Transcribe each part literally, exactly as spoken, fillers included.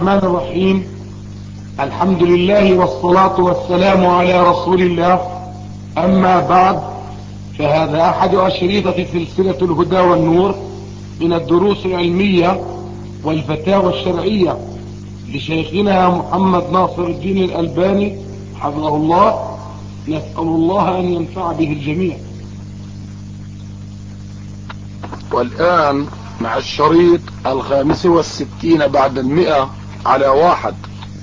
الرحمن الرحيم. الحمد لله والصلاة والسلام على رسول الله. أما بعد، فهذا أحد أشريطة سلسلة الهدى والنور من الدروس العلمية والفتاوى الشرعية لشيخنا محمد ناصر الدين الألباني حفظه الله. نسأل الله أن ينفع به الجميع. والآن مع الشريط الخامس والستين بعد المئة على واحد.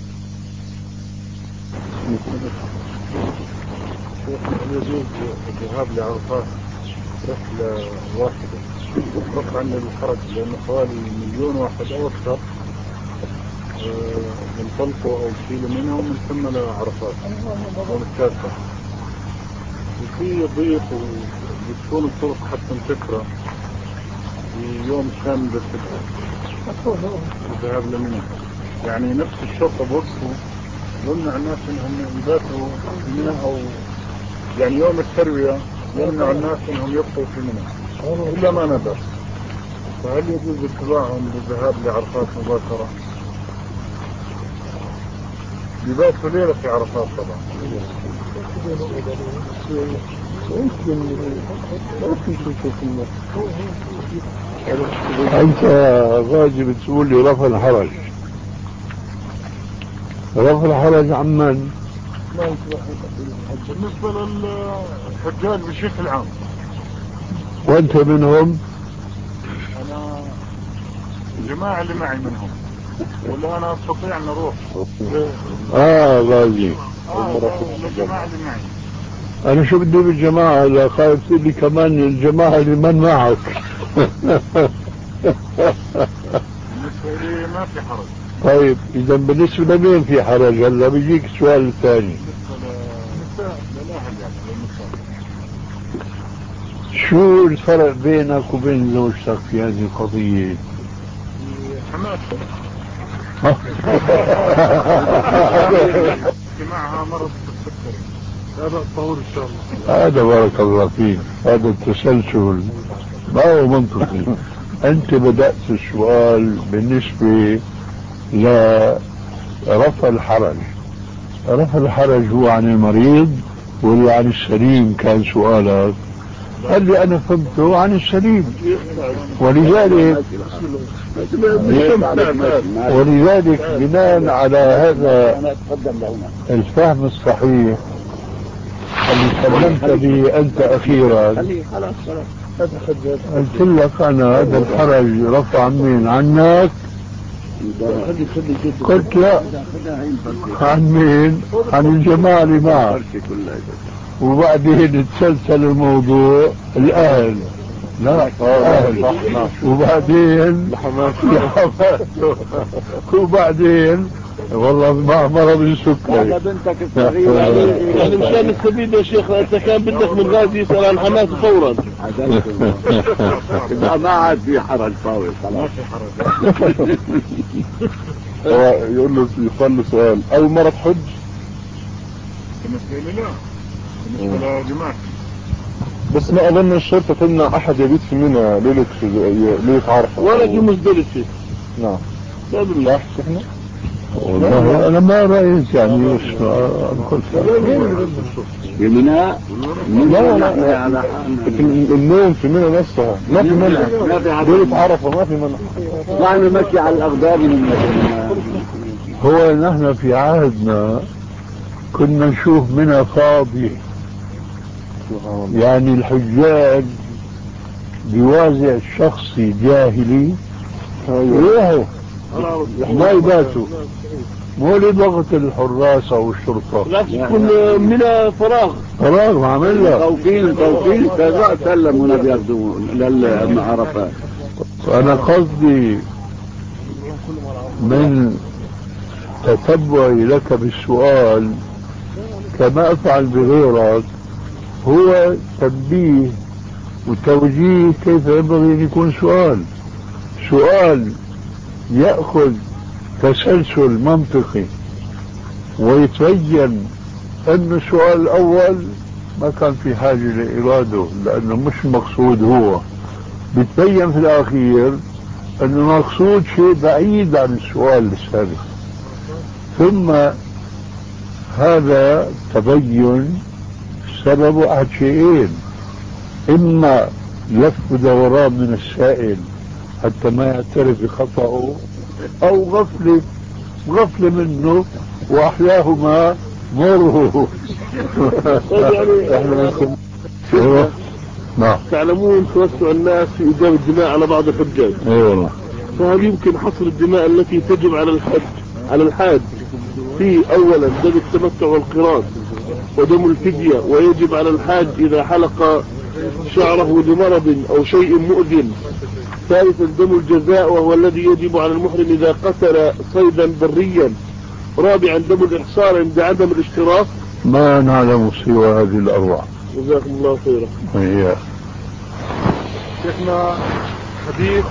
يجوز الذهاب لعرفات رحلة واحدة رفعا للحرج، لأن حوالي مليون واحد أو أكثر ينطلقوا أو يشيلوا منها ومن ثم لعرفات ومتكافة، وفي ضيق وبتكون الطرق حتى مكثرة في يوم كامل بالفترة الذهاب لمنى. يعني نفس الشرطة بوقفوا يمنع الناس انهم يباتوا في منى، او يعني يوم التروية يمنع الناس انهم يبقوا في منى الا ما ندر. فهل يجوز اتباعهم بالذهاب لعرفات مباشرة؟ يباتوا ليلة في عرفات طبعا. انت واجب تقول لي رفع الحرج. رفع الحرج عمن؟ بالنسبة للحجاج بشكل عام. وانت منهم؟ انا الجماعة اللي معي منهم، ولا انا استطيع ان اروح؟ اه غازي. اه الجماعة اللي معي. انا شو بدي بالجماعة؟ لا خايف تقول لي كمان الجماعة اللي من معك. بالنسبة لي ما في حرج. طيب اذا بالنسبة لمين في حرج؟ هلا بيجيك السؤال الثاني. بالنسبة للاهل يعني للنساء. شو الفرق بينك وبين زوجتك في هذه القضية؟ حماتي معها مرض السكري، لا بأس طهور ان شاء الله. هذا بارك الله فيك، هذا التسلسل ما هو منطقي. انت بدأت السؤال بالنسبة لرفع الحرج. رفع الحرج هو عن المريض ولا عن السليم؟ كان سؤالك اللي انا فهمته عن السليم، ولذلك ولذلك بناء على هذا الفهم الصحيح اللي سلمت به انت اخيرا، قلت لك انا هذا الحرج رفع عن مين؟ عنك؟ قلت لا، عن مين؟ عن الجماعة اللي معك. وبعدين تسلسل الموضوع الأهل، لا أهل، وبعدين لحماته، وبعدين والله مع مرض السكري. هذا بنتك الصغيرة يعني مشان السبيل يا شيخ. انت كان بدك من غازي يسأل عن حماته فورا. لا ما عاد في حرج طاول، ما في حرج. هو يقول له يقال له سؤال: أول مرة تحج؟ بالنسبة لي لا، بالنسبة لجماعتي. بس ما أظن الشرطة تمنع أحد يبيت في منى ليلة ليلة عرفة ولا في مزدلفة. نعم. لا بالله احنا والله انا ما رايت يعني ايش بمنى. لا لا النوم في منى نفسها ما في منع. ليلة عرفة ما في منع. يعني ماشي على الأقدار من هو نحن في عهدنا كنا نشوف منى فاضي، يعني الحجاج بوازع شخصي جاهلي يروحوا ما يباتوا، مو لضغط الحراسة والشرطة، لا تكون من فراغ فراغ عمل لك توكيل توكيل كذا سلمونا بياخذوا للعرفات. أنا قصدي من تتبعي لك بالسؤال كما أفعل بغيرك هو تنبيه وتوجيه كيف ينبغي أن يكون سؤال. سؤال يأخذ تسلسل منطقي ويتبين أن السؤال الأول ما كان في حاجة لإراده لأنه مش مقصود. هو بتبين في الأخير أن المقصود شيء بعيد عن السؤال السابق. ثم هذا تبين سبب أحد شيئين: إما لف دوران من السائل حتى ما يعترف بخطأه، أو غفلة غفلة منه وأحلاهما مره. يعني نعم. تعلمون توسع الناس في إيجاب الدماء على بعض الحجاج. اي والله. فهل يمكن حصر الدماء التي تجب على الحج على الحاج في أولا دم التمتع والقران ودم الفدية، ويجب على الحاج إذا حلق شعره لمرض أو شيء مؤذن. ثالثا دم الجزاء وهو الذي يجب على المحرم إذا قتل صيدا بريا. رابعا دم الإحصار عند عدم الاشتراك. ما نعلم سوى هذه الأربعة. جزاكم الله خيرا. هي شيخنا حديث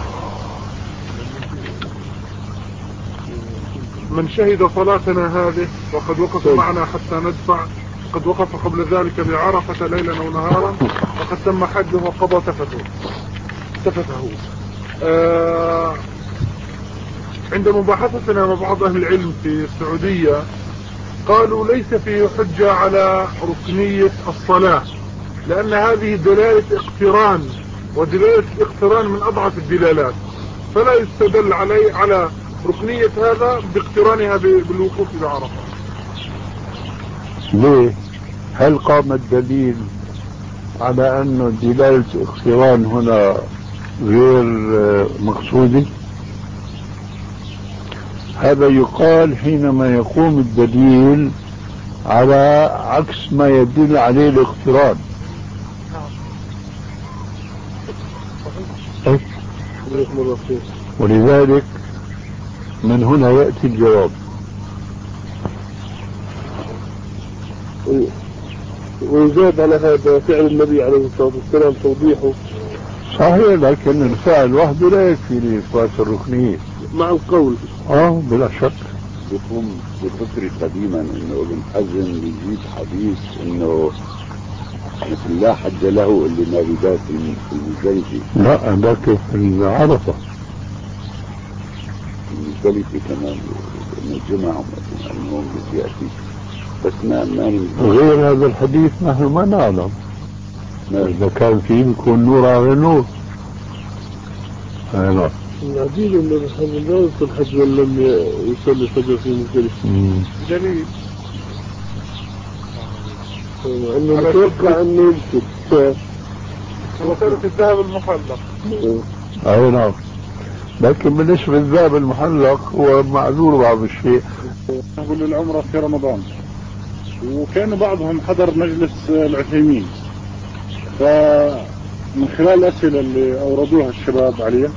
من شهد صلاتنا هذه وقد وقف معنا حتى ندفع، قد وقف قبل ذلك بعرفة ليلا أو نهارا وقد تم حجه وقضى تفته تفته آه عند مباحثتنا مع بعض أهل العلم في السعودية قالوا ليس فيه حجة على ركنية الصلاة، لأن هذه دلالة اقتران، ودلالة الاقتران من أضعف الدلالات، فلا يستدل عليه على ركنية هذا باقترانها بالوقوف بعرفة. ليه؟ هل قام الدليل على أن دلالة الاقتران هنا غير مقصودة؟ هذا يقال حينما يقوم الدليل على عكس ما يدل عليه الاقتران. ولذلك من هنا يأتي الجواب. ويزاد على هذا فعل النبي عليه الصلاة والسلام توضيحه. صحيح، لكن الفعل وحده لا يكفي لإثبات الركنية مع القول. اه بلا شك. بيقوم بفكري قديما انه ابن حزم يجيب حديث انه مثل لا حج له اللي ما بيبات في المزدلفة. لا ذاك في العرفة. المزدلفة كمان من الجمعة انهم بيأتي، بس ما ما غير هذا الحديث نحن ما نعلم. إذا كان فيه بيكون نور على نور. نعم. العجيب ان الحج لا يدخل الحج ولم يصلي الفجر في مزدلفة. جميل. انه متوقع انه يمكن وصارت الذهب المحلق. اي نعم. لكن بالنسبة للذهب المحلق هو معذور بعض الشيء. نقول العمرة في رمضان، وكان بعضهم حضر مجلس العثيمين، فمن خلال الأسئلة اللي أوردوها الشباب عليه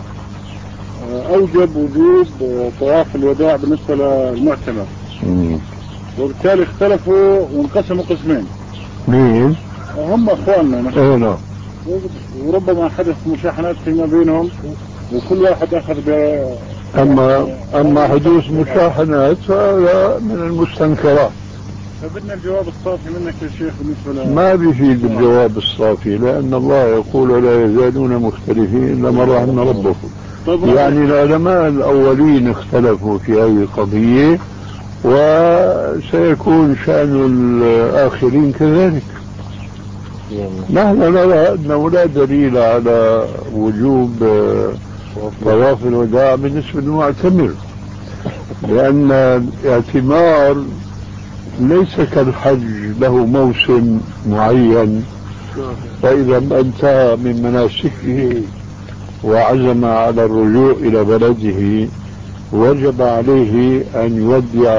أوجب وجوب طواف الوداع بالنسبة للمعتمر، وبالتالي اختلفوا وانقسموا قسمين. مين؟ هم أخواننا. ايه نعم. وربما حدث مشاحنات فيما بينهم وكل واحد أخذ ب أما أما حدوث مشاحنات فهذا من المستنكرات. فبدنا الجواب الصافي منك يا شيخ بالنسبة ل... ما بيفيد الجواب الصافي، لأن الله يقول ولا يزالون مختلفين إلا من رحم ربكم. يعني العلماء الأولين اختلفوا في هذه القضية، وسيكون شأن الآخرين كذلك. نحن نرى أنه لا دليل على وجوب طواف الوداع بالنسبة للمعتمر، لأن الاعتمار ليس كالحج له موسم معين، فإذا ما انتهى من مناسكه وعزم على الرجوع إلى بلده وجب عليه أن يودع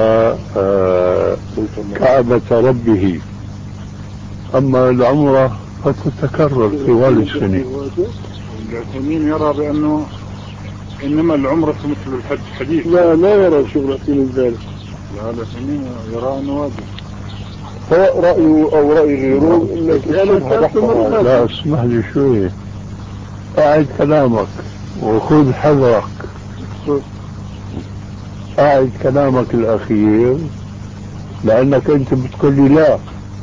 كعبة ربه. أما العمرة فتتكرر طوال السنة. العثيمين يرى بأنه إنما العمرة مثل الحج حديث. لا لا يرى شغل العثيمين ذلك. لا العثيمين يرى أنه واجب. سواء رأيه أو رأي غيره. لا اسمح لي شوي، أعد كلامك وخذ حذرك. أعد كلامك الأخير، لأنك أنت بتقول لي لا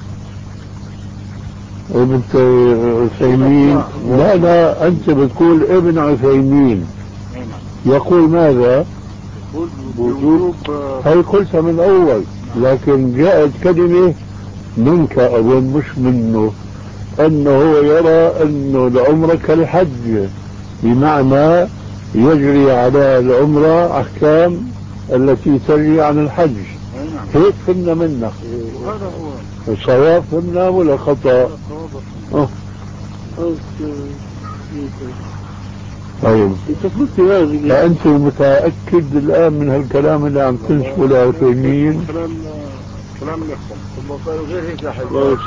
ابن عثيمين. لا لا أنت بتقول ابن عثيمين، يقول ماذا؟ وجوب هي قلتها من أول، لكن جاءت كلمة منك أظن مش منه، أنه هو يرى أنه العمرة كالحج، بمعنى يجري على العمرة أحكام التي تجري عن الحج. هيك فهمنا منك. هذا هو صواب فهمنا ولا خطأ؟ أه. طيب فأنت متأكد الآن من هالكلام اللي عم تنسبه لعثيمين؟ كلام كلام الإخوة غير هيك يا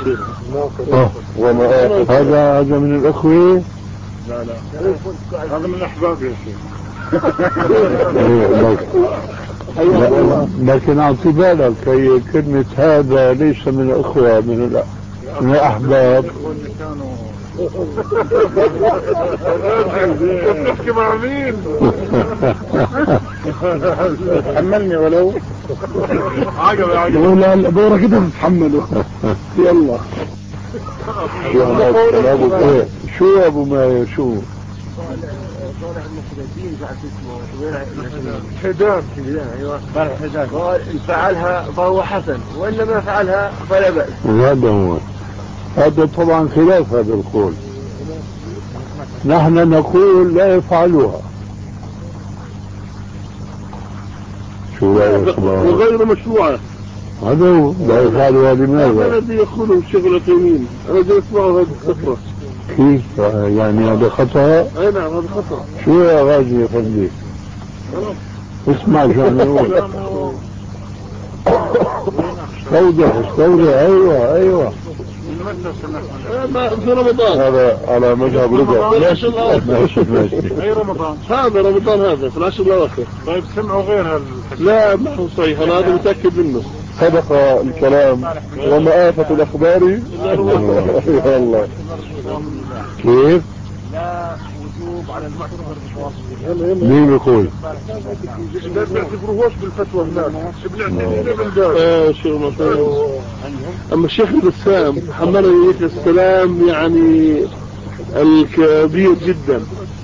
حبيبي. هذا هذا من الأخوة؟ لا لا هذا من الأحباب يا شيخ. لكن أعطي بالك هي كلمة هذا ليس من الأخوة، من من الأحباب. تحكي مع مين؟ حملني ولو عجب يا عجب. ولا دورة كده تتحمله. يلا شو يا ابو ماير شو؟ صالح المقدسين بعد اسمه حداد. ايوه حداد. قال ان فعلها فهو حسن وان لم يفعلها فلا بأس. هذا هو، هذا طبعا خلاف هذا القول. نحن نقول لا يفعلوها. شو رأيك؟ وغير مشروعة. هذا هو لا يفعلوها. لماذا؟ هذا الذي يقوله الشيخ العثيمين، أنا جاي أسمعه هذه الفترة. كيف يعني هذا خطأ؟ أي نعم هذا خطأ. شو يا غازي يا فندي؟ اسمع شو عم يقول. استوضح استوضح. ايوه ايوه في رمضان هذا على مذهب رضا. ماشي ماشي ماشي. اي رمضان هذا رمضان هذا في العشر الاواخر. طيب سمعوا غير هال لا ما هو صحيح، انا هذا متاكد منه. صدق الكلام. وما آفة الأخبار والله. كيف؟ لا وجوب على المعتمر بالتواصل. مين يقول؟ ما بيعتبروهوش بالفتوى هناك. بنعتبر اه شو مثلا. اما الشيخ البسام حمله عليه السلام يعني الكبير جدا،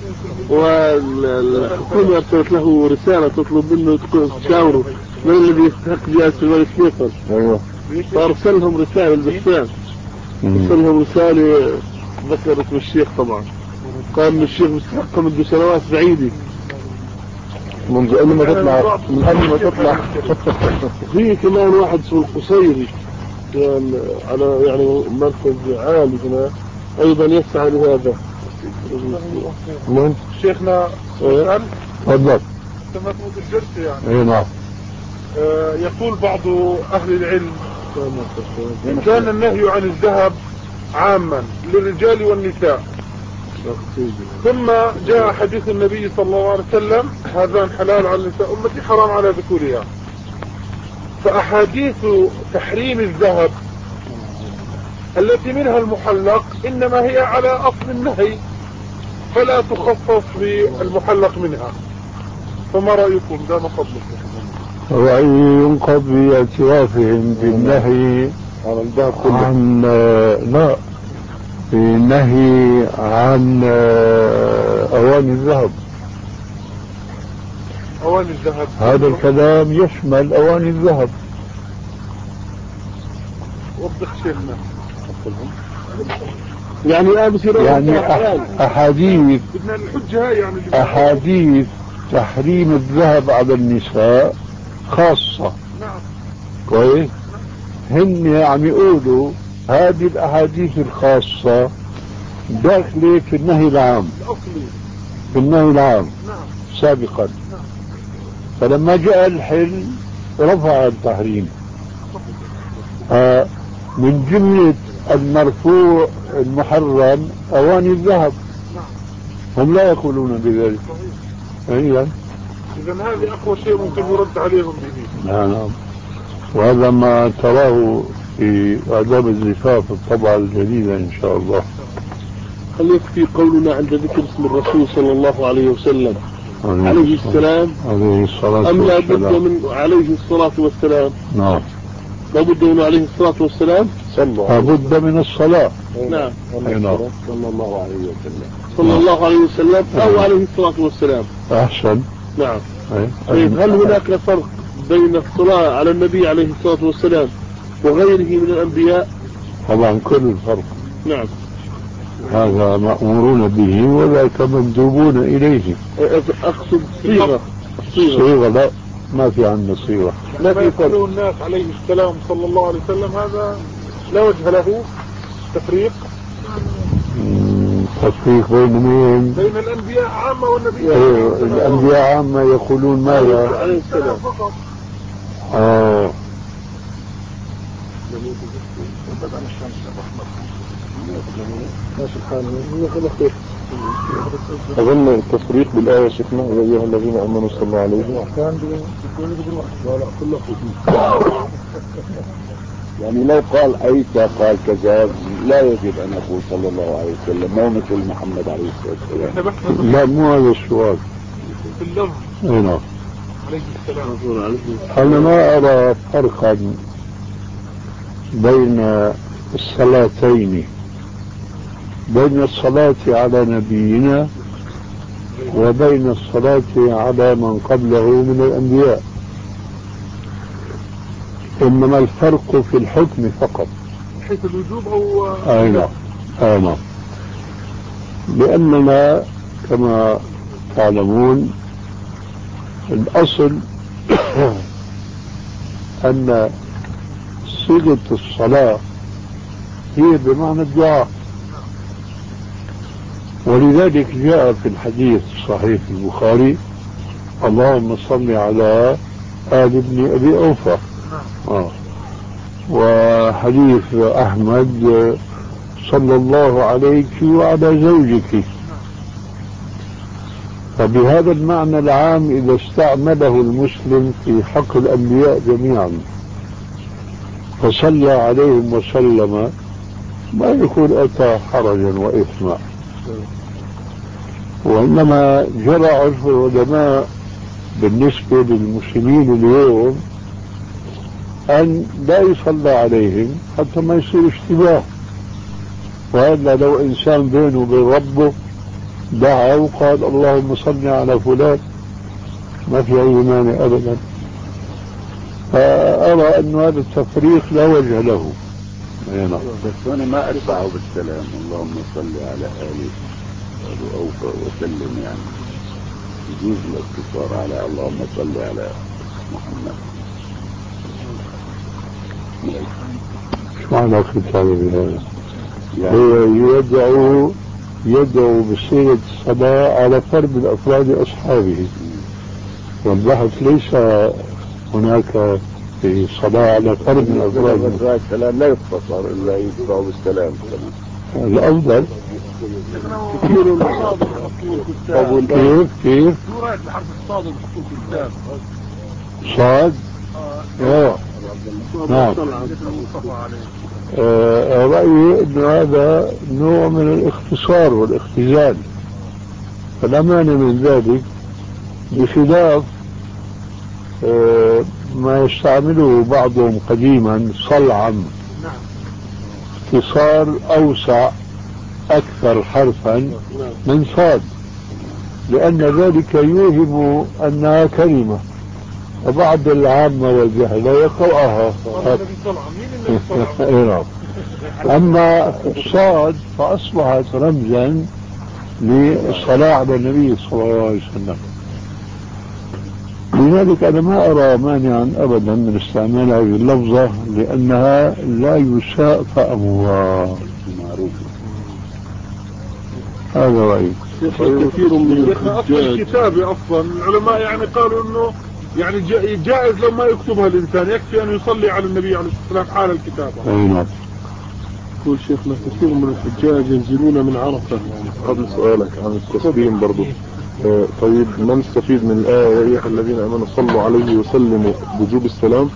والحكومة أرسلت له رسالة تطلب منه تشاوره من الذي يستحق جائزة الملك فيصل. ايوه فأرسلهم رسالة البسام، أرسلهم رسالة ذكر اسم الشيخ طبعا، قال إن الشيخ مستحق منذ سنوات بعيدة، منذ قبل ما تطلع، من قبل ما تطلع. في كمان واحد اسمه القصيري كان على يعني مركز عالي هنا أيضا يسعى لهذا. من؟ شيخنا سؤال. تفضل. كما تقول الجلسة يعني. اي نعم. آه يقول بعض أهل العلم كان النهي عن الذهب عاما للرجال والنساء، ثم جاء حديث النبي صلى الله عليه وسلم هذان حلال على النساء أمتي حرام على ذكورها، فأحاديث تحريم الذهب التي منها المحلق إنما هي على أصل النهي فلا تخصص بالمحلق منها، فما رأيكم؟ دام فضلكم. رأيي ينقض باعترافهم بالنهي عن لا بالنهي عن أواني الذهب. أواني الذهب هذا الكلام يشمل أواني الذهب. وضح شيخنا. يعني يعني أحاديث بدنا الحجة يعني أحاديث تحريم الذهب على النساء خاصة. نعم كويس. هن عم يقولوا هذه الأحاديث الخاصة داخلة في النهي العام، في النهي العام سابقا، فلما جاء الحل رفع التحريم. آه من جملة المرفوع المحرم أواني الذهب، هم لا يقولون بذلك. أيضا إذا هذه أقوى شيء ممكن يرد عليهم به. نعم نعم. وهذا ما تراه في آداب الزفاف الطبعة الجديدة إن شاء الله. هل يكفي قولنا عند ذكر اسم الرسول صلى الله عليه وسلم عليه السلام عليه الصلاة أم لا بد والسلام من عليه الصلاة والسلام؟ نعم لا بد من عليه الصلاة والسلام. لا بد من الصلاة. نعم نعم صلى الله عليه وسلم صلى الله عليه وسلم أو عليه الصلاة والسلام. أحسن. نعم. أي. طيب هل هناك فرق بين الصلاة على النبي عليه الصلاة والسلام وغيره من الأنبياء؟ طبعا كل الفرق. نعم. هذا مأمورون به وذاك مندوبون إليه. أقصد صيغة. صيغة لا، ما في عندنا صيغة. ما في يقولوا الناس عليه السلام صلى الله عليه وسلم هذا لا وجه له تفريق. تفريق بين مين؟ بين الأنبياء عامة والنبي. ايوه الأنبياء عامة يقولون ماذا؟ عليه السلام فقط. اه أظن التفريق بالآية شيخنا يا أيها الذين آمنوا صلى الله عليه يعني لو قال عيسى قال كذا لا يجب أن أقول صلى الله عليه وسلم، مو مثل محمد عليه الصلاة والسلام. لا مو هذا السؤال. في اللفظ. اي نعم. عليه السلام. أنا ما أرى فرقا بين الصلاتين، بين الصلاة على نبينا وبين الصلاة على من قبله من الأنبياء، إنما الفرق في الحكم فقط. حيث الوجوب أو أي نعم. أي نعم. لأننا كما تعلمون الأصل أن صيغة الصلاة هي بمعنى الدعاء، ولذلك جاء في الحديث الصحيح في البخاري اللهم صل على آل ابن أبي أوفى. آه. وحديث أحمد صلى الله عليك وعلى زوجك. فبهذا المعنى العام إذا استعمله المسلم في حق الأنبياء جميعا فصلى عليهم وسلم ما يكون أتى حرجا وإثما، وإنما جرى عرف العلماء بالنسبة للمسلمين اليوم أن لا يصلى عليهم حتى ما يصير اشتباه، وإلا لو إنسان بينه وبين ربه دعا وقال اللهم صل على فلان ما في أي مانع أبدا. فأرى أن هذا التفريق لا وجه له. بس أنا ما أرفعه بالسلام اللهم صل على آل أبي أوفى وسلم، يعني يجوز الاقتصار على اللهم صل على محمد. شو معنى ختامه بهذا؟ هو يدعو يدعو بصيغة الصلاة على فرد من أفراد أصحابه، والبحث ليس هناك في صلاة على فرد من أفراد. السلام لا يختصر إلا يدفع بالسلام. الأفضل كيف كيف شو رأيك بحرف الصاد المحطوط في الكتاب؟ صاد؟ اه نعم. آه رأيي أن هذا نوع من الاختصار والاختزال، فلا مانع من ذلك، بخلاف آه ما يستعمله بعضهم قديما صلعا، اختصار أوسع أكثر حرفا من صاد، لأن ذلك يوهم أنها كلمة وبعض العامة والجهل يقرأها. أما الصاد فأصبحت رمزا للصلاة على النبي صلى الله عليه وسلم. لذلك أنا ما أرى مانعا أبدا من استعمال هذه اللفظة لأنها لا يساء فهمها. هذا رأيي. كثير من الكتاب أصلا العلماء يعني قالوا إنه يعني جائز لو ما يكتبها الإنسان، يكفي أن يصلي على النبي عليه الصلاة والسلام حال الكتابة. أي نعم. يقول شيخنا كثير من الحجاج ينزلون من عرفة. قبل سؤالك عن التسليم برضو، آه طيب ما نستفيد من الآية يا أيها الذين آمنوا صلوا عليه وسلموا وجوب السلام؟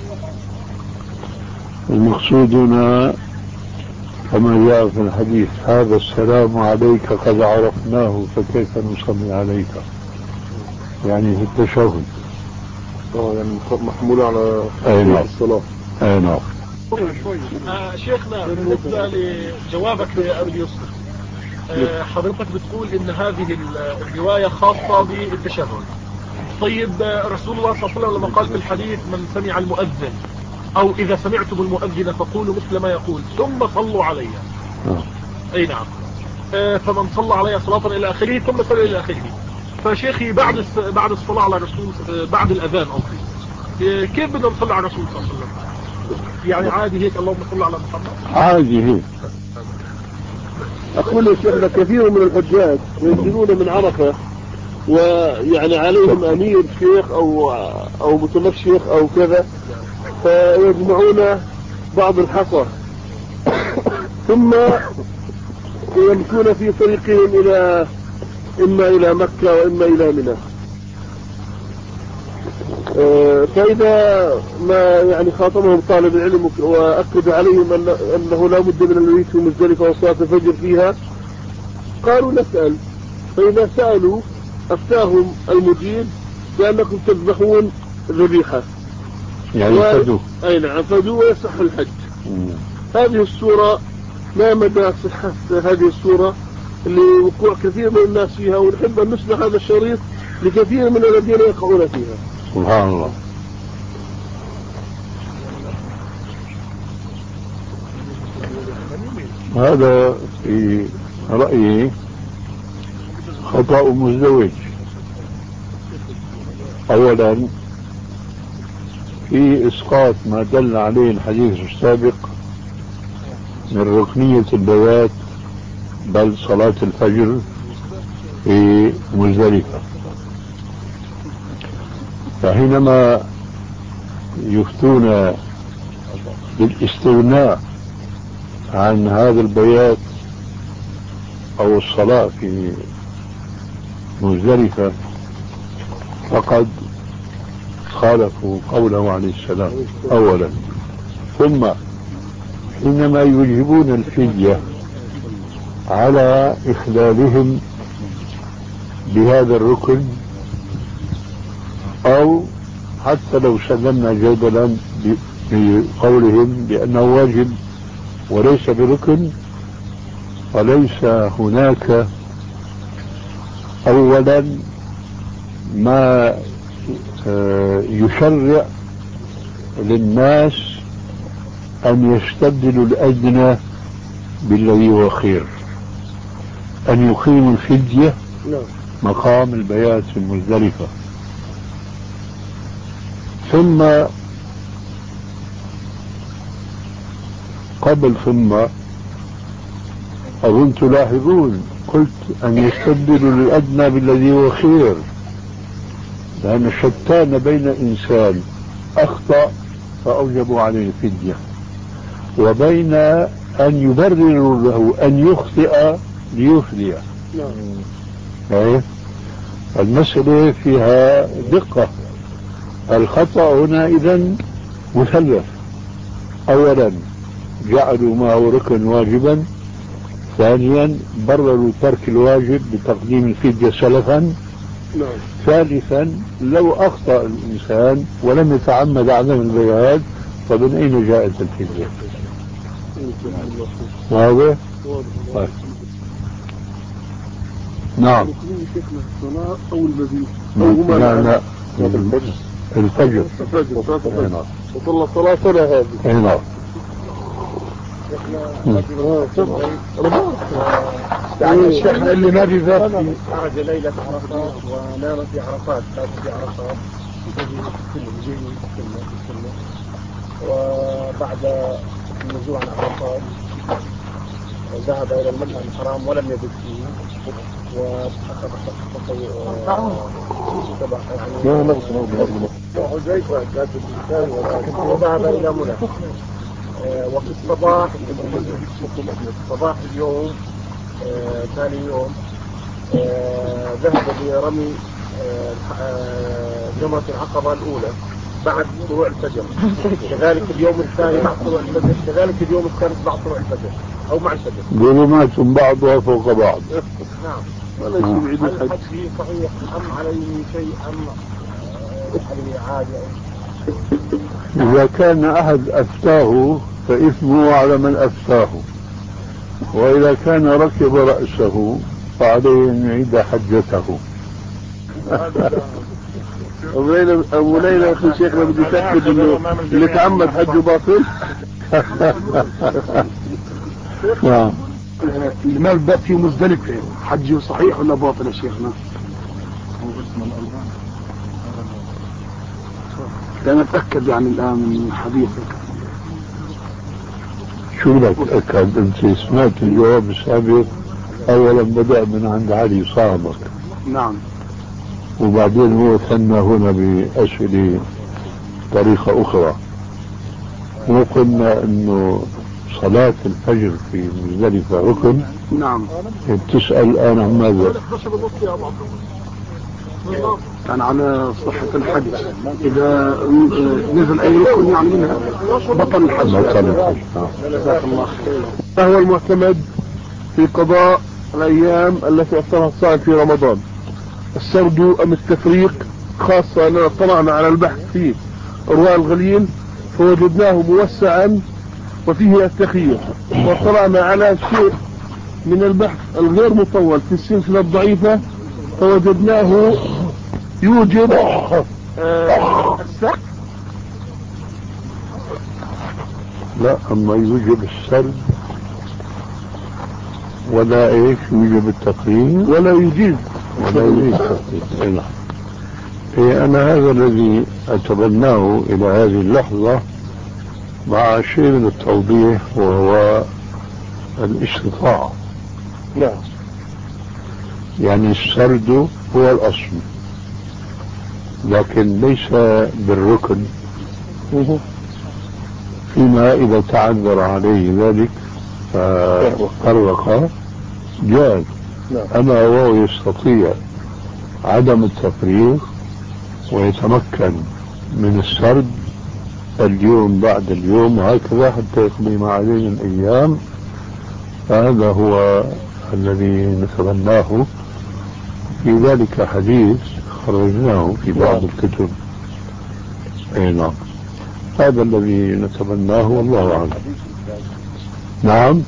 المقصود هنا كما جاء في الحديث هذا السلام عليك قد عرفناه فكيف نصلي عليك، يعني في التشهد. اه يعني محمولة على الصلاة. اي نعم. آه شيخنا بالنسبة لجوابك لأبي يوسف، آه حضرتك بتقول ان هذه الرواية خاصة بالتشهد، طيب رسول الله صلى الله عليه وسلم لما قال في الحديث من سمع المؤذن او اذا سمعتم المؤذن فقولوا مثل ما يقول ثم صلوا علي. اي نعم. فمن صلى علي صلاة الى اخره ثم صلى الى اخره. فشيخي بعد بعد الصلاة على الرسول بعد الاذان قصدي كيف بدنا نصلي على الرسول صلى الله عليه وسلم؟ يعني عادي هيك اللهم صل على محمد؟ عادي هيك. اقول يا شيخنا كثير من الحجاج ينزلون من عرفة ويعني عليهم امير شيخ او او متمشيخ او كذا فيجمعون بعض الحصى ثم يمشون في طريقهم الى اما الى مكة واما الى منى. فاذا ما يعني خاطبهم طالب العلم واكد عليهم أن انه لا بد من المبيت في مزدلفة وصلاة الفجر فيها قالوا نسأل. فاذا سألوا افتاهم المجيب بانكم تذبحون ذبيحة يعني و... فدوا. اي نعم فدوا ويصح الحج. مم. هذه الصورة ما مدى صحة هذه الصورة لوقوع كثير من الناس فيها ونحب ان نسمع هذا الشريط لكثير من الذين يقعون فيها. سبحان الله. هذا في رأيي خطأ مزدوج. اولا في اسقاط ما دل عليه الحديث السابق من ركنية البيات بل صلاة الفجر في مزدلفة. فحينما يفتون بالاستغناء عن هذا البيات او الصلاة في مزدلفة فقد خالفوا قوله عليه السلام اولا. ثم حينما يوجبون الفدية على اخلالهم بهذا الركن او حتى لو سلمنا جدلا بقولهم بانه واجب وليس بركن فليس هناك اولا ما يشرع للناس ان يستبدلوا الادنى بالذي هو خير ان يقيموا الفدية مقام البيات في المزدلفة. ثم قبل ثم أظن تلاحظون قلت أن يستبدلوا الأدنى بالذي هو خير لأن شتان بين إنسان أخطأ فأوجبوا عليه الفدية وبين أن يبرروا له أن يخطئ ليفدي. نعم. المسألة فيها دقة. الخطأ هنا إذن مثلث. أولا جعلوا ما هو ركن واجبا. ثانيا برروا ترك الواجب بتقديم الفدية سلفا. ثالثا لو أخطأ الإنسان ولم يتعمد عدم البيات فمن أين جاءت الفدية؟ واضح؟ طيب. نعم. الصلاة أو المبيت أو لا لا الفجر. الفجر وصلى صلاتنا هذه. نعم. يعني الشيخ اللي نادي ذات خرج ليلة عرفات ونام في عرفات بات في عرفات وبعد النزول عن عرفات ذهب إلى المسجد الحرام ولم يبت فيه وذهب إلى منى. وفي الصباح صباح اليوم ثاني يوم ذهب لرمي جمرة العقبة الأولى بعد طلوع الفجر. كذلك اليوم الثاني بعد طلوع الفجر. كذلك اليوم الثالث بعد طلوع الفجر أو مع الفجر. ظلمات بعضها فوق بعض. نعم. هل الحج صحيح أم عليه شيء أم عليه عادي؟ إذا كان أحد أفتاه فإثمه على من أفتاه وإذا كان ركب رأسه فعليه أن يعيد حجته. ابو ليلى ابو ليلى يا اخي شيخنا بدي اتاكد انه اللي تعمد حجه باطل. نعم. المال بقى في مزدلفة حجه صحيح ولا باطل يا شيخنا؟ أنا أتأكد يعني الآن من حديثك. شو لك أتأكد؟ أنت سمعت الجواب السابق، أولا بدأ من عند علي صاحبك. نعم. وبعدين هو ثنى هنا بأسئلة طريقة أخرى. وقلنا إنه صلاة الفجر في مزدلفة ركن. نعم. بتسأل الآن عن ماذا؟ كان على صحة الحج إذا نزل أي ركن يعني منها بطل الحج. بطل الحج. جزاك الله خير. ما هو المعتمد في قضاء الأيام التي أفطرها الصائم في رمضان؟ السرد أم التفريق؟ خاصة أننا اطلعنا على البحث في إرواء الغليل فوجدناه موسعا وفيه التخيير، واطلعنا على شيء من البحث الغير مطول في السلسلة الضعيفة فوجدناه يوجب آه السرد. لا، أما يوجب السرد ولا إيش يوجب التقييم ولا يجيز ولا يجيز التقييم. إيه، أنا هذا الذي أتبناه إلى هذه اللحظة مع شيء من التوضيح، وهو الاستطاعة. نعم. يعني السرد هو الأصل، لكن ليس بالركن، فيما إذا تعذر عليه ذلك ففرق جاز. أما هو يستطيع عدم التفريق ويتمكن من السرد اليوم بعد اليوم وهكذا حتى يقضي ما عليه من أيام، فهذا هو الذي نتبناه. في ذلك حديث خرجناه في بعض الكتب. أي نعم، هذا الذي نتبناه والله أعلم. نعم،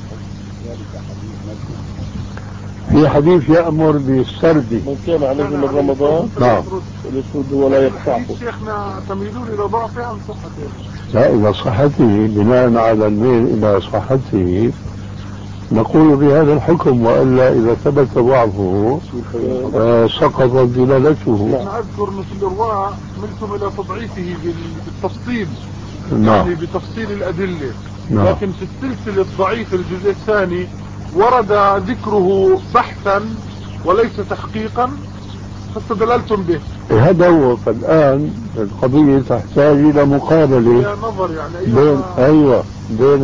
في حديث يأمر بالسرد من كان عليه من رمضان. نعم. الاسود ولا يقطعه. شيخنا تميلون الى ضعفه ام صحته؟ لا، إذا صحته بناء على الميل إلى صحته نقول بهذا الحكم، وإلا إذا ثبت ضعفه آه سقطت دلالته. أنا أذكر أنه في الإرواء ملتم إلى تضعيفه بالتفصيل. نعم. يعني بتفصيل الأدلة. نعم. لكن في السلسلة الضعيف الجزء الثاني ورد ذكره بحثا وليس تحقيقا فاستدللتم به. هذا هو. فالآن القضية تحتاج إلى مقابلة يا نظر يعني بين أيوة بين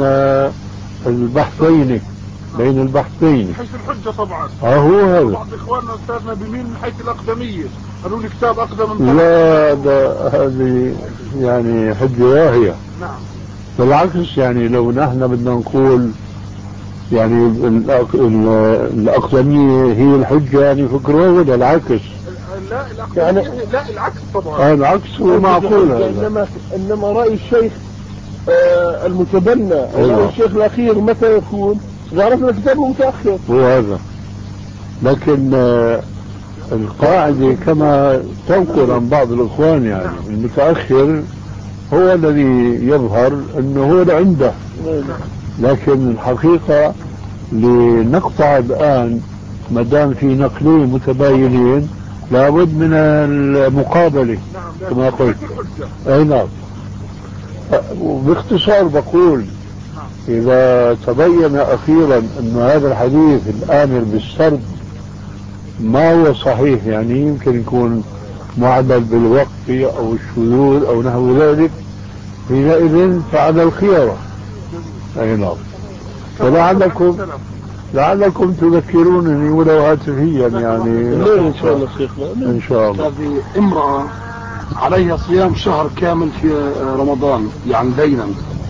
البحثين بين البحثين من حيث الحجة طبعا. اه هو هذا. بعض إخواننا أستاذنا بمين من حيث الأقدمية قالوا لي كتاب أقدم من لا، ده هذه يعني حجة واهية. نعم. بالعكس، يعني لو نحن بدنا نقول يعني الأقدمية هي الحجة يعني فكره ولا العكس؟ لا الأقدمية يعني لا العكس طبعا. آه العكس هو معقول. إنما إنما رأي الشيخ آه المتبنى رأي الشيخ الأخير متى يكون؟ عرفنا كتابه متأخر. هو هذا. لكن آه القاعدة كما تنقل عن بعض الإخوان يعني المتأخر هو الذي يظهر أنه هو اللي عنده. لكن الحقيقة لنقطع الآن ما دام في نقلين متباينين لابد من المقابلة كما قلت. أي نعم. وباختصار بقول إذا تبين أخيرا أن هذا الحديث الآمر بالسرد ما هو صحيح، يعني يمكن يكون معدل بالوقت أو الشذوذ أو نحو ذلك، حينئذ فعلى الخيارة. أي نعم. ولعلكم لعلكم تذكرونني ولو هاتفيا يعني. إن شاء الله شيخنا. إن شاء الله. هذه امرأة عليها صيام شهر كامل في رمضان يعني دينا،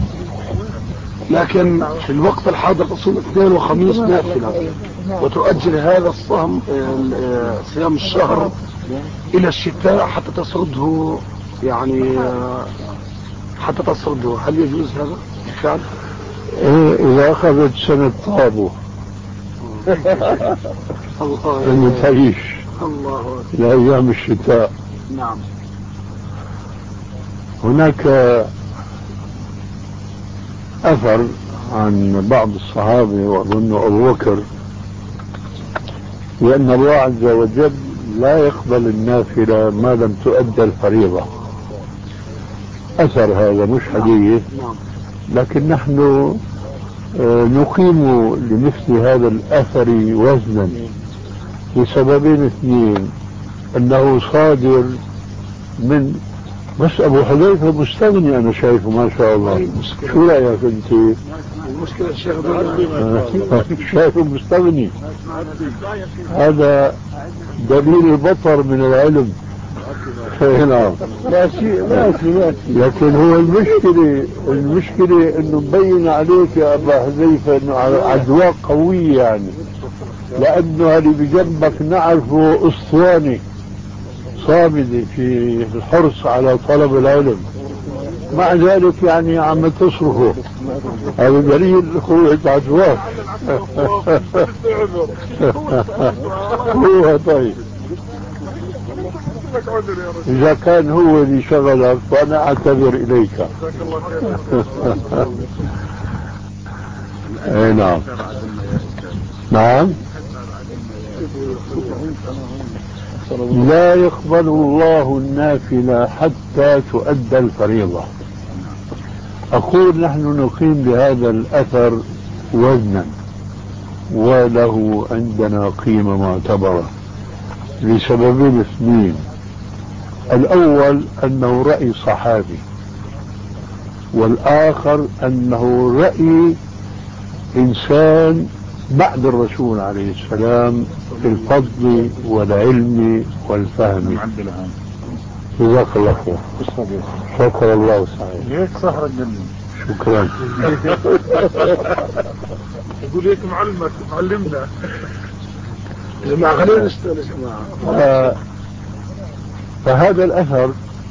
لكن في الوقت الحاضر تصوم اثنين وخميس نافلة وتؤجل هذا الصوم صيام الشهر إلى الشتاء حتى تصرده، يعني حتى تصرده. هل يجوز هذا بالفعل؟ إيه إذا أخذت سنة طابو الله أن تعيش الله لأيام الشتاء نعم. هناك أثر عن بعض الصحابة وأظن أبو بكر لأن الله عز وجل لا يقبل النافلة ما لم تؤدى الفريضة. أثر هذا مش حديث، لكن نحن نقيم لمثل هذا الأثر وزنا لسببين اثنين: أنه صادر من بس أبو حذيفة مستغني، أنا شايفه ما شاء الله. شو رأيك أنت؟ المشكلة الشيخ شايفه مستغني، هذا دليل البطر من العلم. نعم. لا شيء ماشي ماشي. لكن هو المشكلة المشكلة انه مبين عليك يا ابا حذيفة انه عدوى قوية، يعني لانه اللي بجنبك نعرفه اسطواني صامد في الحرص على طلب العلم، مع ذلك يعني عم تصرفه. هذا دليل قوة عدواك. هو طيب إذا كان هو اللي شغلك فأنا أعتذر إليك. أي نعم. نعم. لا يقبل الله النافلة حتى تؤدى الفريضة. أقول نحن نقيم بهذا الأثر وزنا وله عندنا قيمة معتبرة لسببين اثنين: الأول أنه رأي صحابي، والآخر أنه رأي إنسان بعد الرسول عليه السلام في الفضل والعلم والفهم. جزاك الله خير. شكر الله سعيد. هيك صهر الجنة. شكرا. يقول هيك معلمك معلمنا. جماعة خلينا نستنى جماعة. آه فهذا الأثر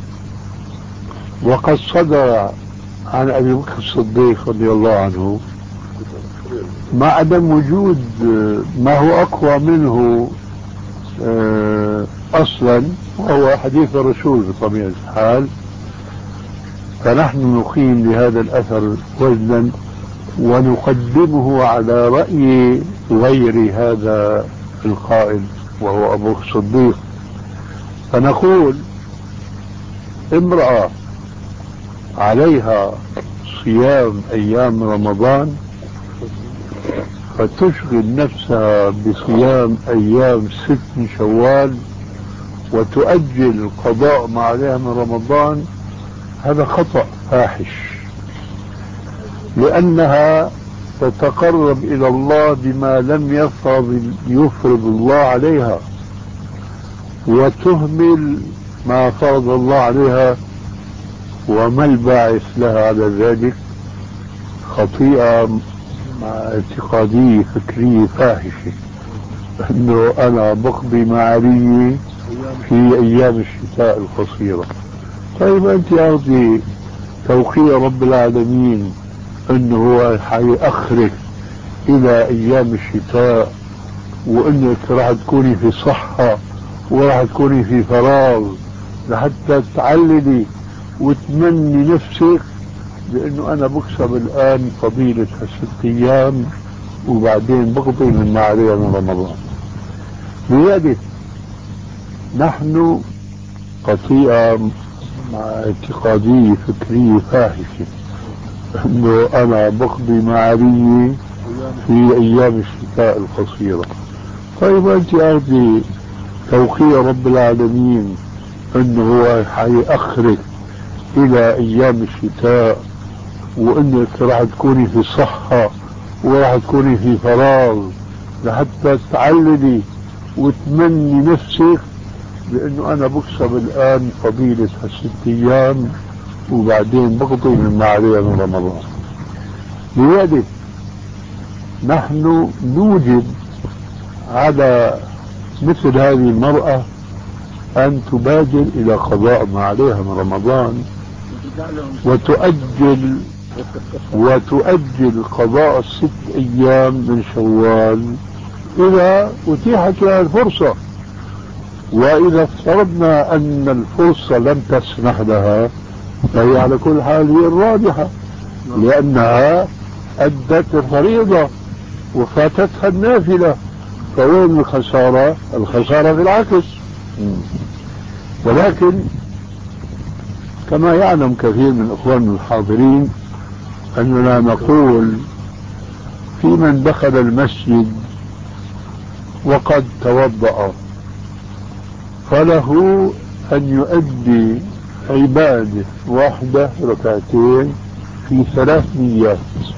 وقد صدر عن أبي بكر الصديق رضي الله عنه، مع عدم وجود ما هو أقوى منه آه أصلا وهو حديث الرسول بطبيعة الحال، فنحن نقيم لهذا الأثر وزنا ونقدمه على رأي غير هذا القائل وهو أبو بكر الصديق. فنقول امرأة عليها صيام أيام رمضان فتشغل نفسها بصيام أيام ست من شوال وتؤجل القضاء ما عليها من رمضان، هذا خطأ فاحش، لأنها تتقرب إلى الله بما لم يفرض يفرض الله عليها، وتهمل ما فرض الله عليها. وما الباعث لها على ذلك؟ خطيئة مع اعتقادية فكرية فاحشة، أنه أنا بقضي معاريي في أيام الشتاء القصيرة. طيب أنت أرضي توقيع رب العالمين أنه هو حيأخرك إلى أيام الشتاء، وأنك راح تكوني في صحة وراح تكوني في فراغ لحتى تعللي وتمني نفسك بأنه أنا بكسب الآن فضيلة هالست أيام وبعدين بقضي من ما عليها من رمضان. لذلك نحن قطيئة مع اعتقادية فكرية فاحشة أنه أنا بقضي معاريي في أيام الشتاء القصيرة. طيب أنت أرضي توقيع رب العالمين أنه هو حيأخرك إلى أيام الشتاء وأنك راح تكوني في صحة وراح تكوني في فراغ لحتى تعللي وتمني نفسك بأنه أنا بكسب الآن فضيلة هالست أيام وبعدين بقضي من ما عليها من رمضان. لذلك نحن نوجب على مثل هذه المرأة أن تبادر إلى قضاء ما عليها من رمضان وتؤجل وتؤجل قضاء الست أيام من شوال إذا أتيحت لها الفرصة. وإذا افترضنا أن الفرصة لم تسمح لها فهي على كل حال هي الرابحة، لأنها أدت الفريضة وفاتتها النافلة، فوين الخسارة؟ الخسارة في العكس. ولكن كما يعلم كثير من إخواننا الحاضرين أننا نقول في من دخل المسجد وقد توضأ فله أن يؤدي عبادة واحدة ركعتين في ثلاث نيات: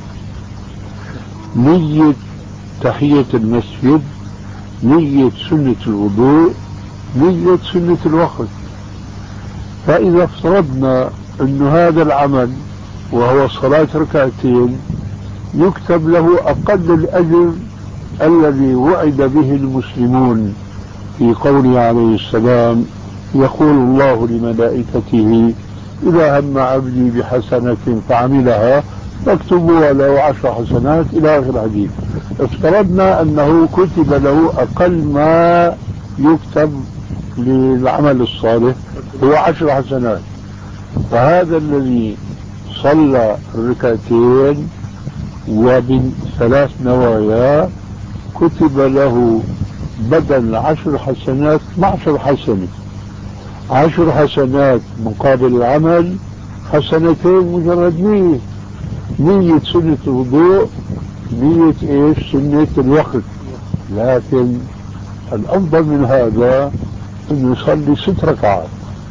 نية تحية المسجد، نية سنة الوضوء، نية سنة الوقت. فإذا افترضنا أن هذا العمل وهو صلاة ركعتين يكتب له أقل الأجر الذي وعد به المسلمون في قوله عليه السلام: يقول الله لملائكته إذا هم عبدي بحسنة فعملها فاكتبوا له عشر حسنات إلى آخر الحديث. افترضنا أنه كتب له أقل ما يكتب للعمل الصالح هو عشر حسنات، فهذا الذي صلى الركعتين وبثلاث نوايا كتب له بدل عشر حسنات عشر حسنة، عشر حسنات مقابل العمل حسنتين مجرد نية، نية سنة الوضوء، نية ايش؟ سنة الوقت. لكن الأفضل من هذا أن يصلي ست ركعات.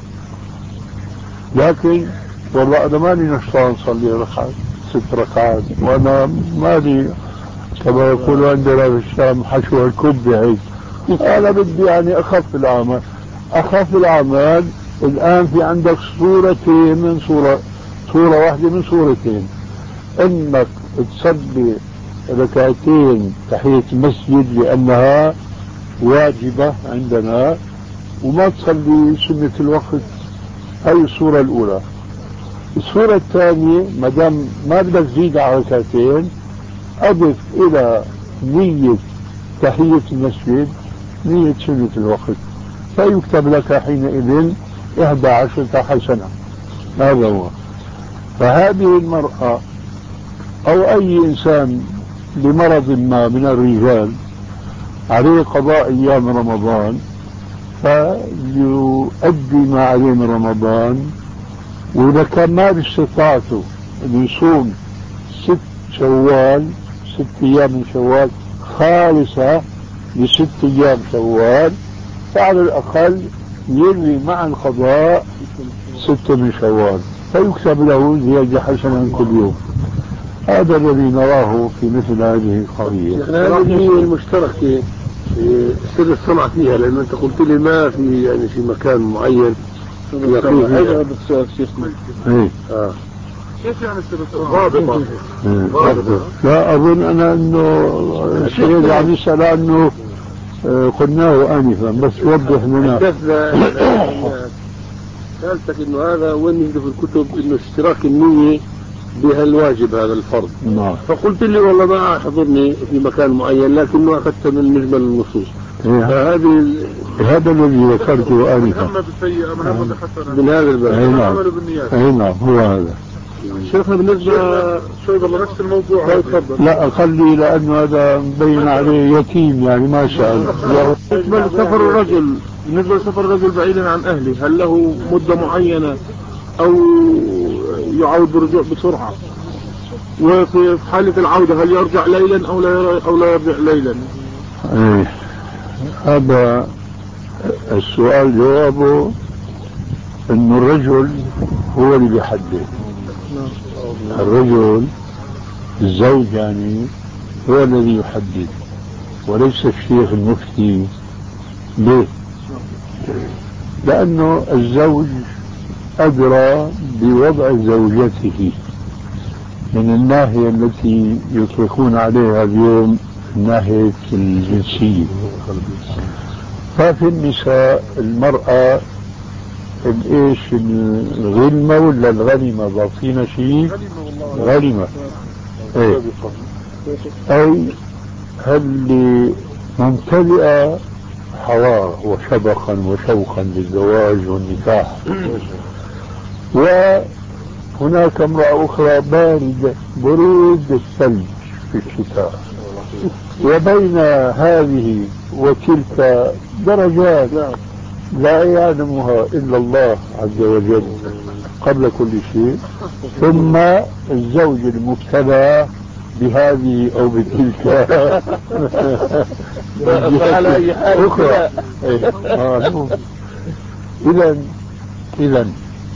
لكن والله أنا ماني نشطان صلي ركعات ست ركعات، وأنا مالي كما يقولوا عندنا في الشام حشو الكب هيك. أنا بدي يعني أخف الأعمال، أخف الأعمال. الآن في عندك صورتين من صورة صورة واحدة من صورتين: إنك تصلي ركعتين تحية المسجد لأنها واجبة عندنا وما تصلي سنة الوقت. هاي الصورة الأولى. الصورة الثانية ما دام ما بدك تزيد على ركعتين أضف إلى نية تحية المسجد نية سنة الوقت، فيكتب لك حينئذ إحدى عشرة حسنة. هذا هو. فهذه المرأة أو أي إنسان بمرض ما من الرجال عليه قضاء أيام رمضان فيؤدي ما عليه من رمضان، وإذا كان ما باستطاعته أن يصوم ست شوال ست أيام من شوال خالصة لست أيام شوال، فعلى الأقل يروي مع القضاء ستة من شوال فيكتب له زيادة حسنة كل يوم. هذا الذي نراه في مثل هذه القضية. هذه النية المشتركة سر الصنع فيها، لأن أنت قلت لي ما في يعني في مكان معين. هذا السؤال شيخنا. ايه اه كيف يعني سر الصنع؟ ضابطة. لا أظن أنا أنه الشيء عم يسأل عنه قلناه آنفا، بس وضح لنا. سألتك إنه هذا وين يجد في الكتب إنه اشتراك النية بها الواجب هذا الفرض. نعم. فقلت لي والله ما حضرني في مكان معين، لكنه أخذت من مجمل النصوص. فهذه هذا الذي ذكرته آنفا من هذا الباب. أي نعم. أي نعم هو هذا. شيخنا بالنسبة شوي والله نفس الموضوع. تفضل. لا خلي، لأنه هذا مبين عليه يتيم يعني ما سأل. بالنسبة لسفر الرجل بالنسبة لسفر الرجل بعيدا عن أهله، هل له مدة معينة أو يعود برجوع بسرعة؟ وفي حالة العودة هل يرجع ليلا أو لا أو لا يرجع ليلا؟ ايه هذا السؤال جوابه انه الرجل هو اللي بيحدد. الرجل الزوج يعني هو الذي يحدد وليس الشيخ المفتي. ليه؟ لأنه الزوج أدرى بوضع زوجته من الناحية التي يطلقون عليها اليوم ناحية الجنسية. ففي النساء المرأة الايش الغلمة ولا الغنمة ضافين شيء غنمة ايه اي هل ممتلئة حرارة وشبقا وشوقا للزواج والنكاح. وهناك امرأة أخرى باردة برود الثلج في الشتاء. وبين هذه وتلك درجات لا يعلمها إلا الله عز وجل قبل كل شيء. ثم الزوج المبتلى بهذه أو بتلك على أي حال أخرى. إذا إذا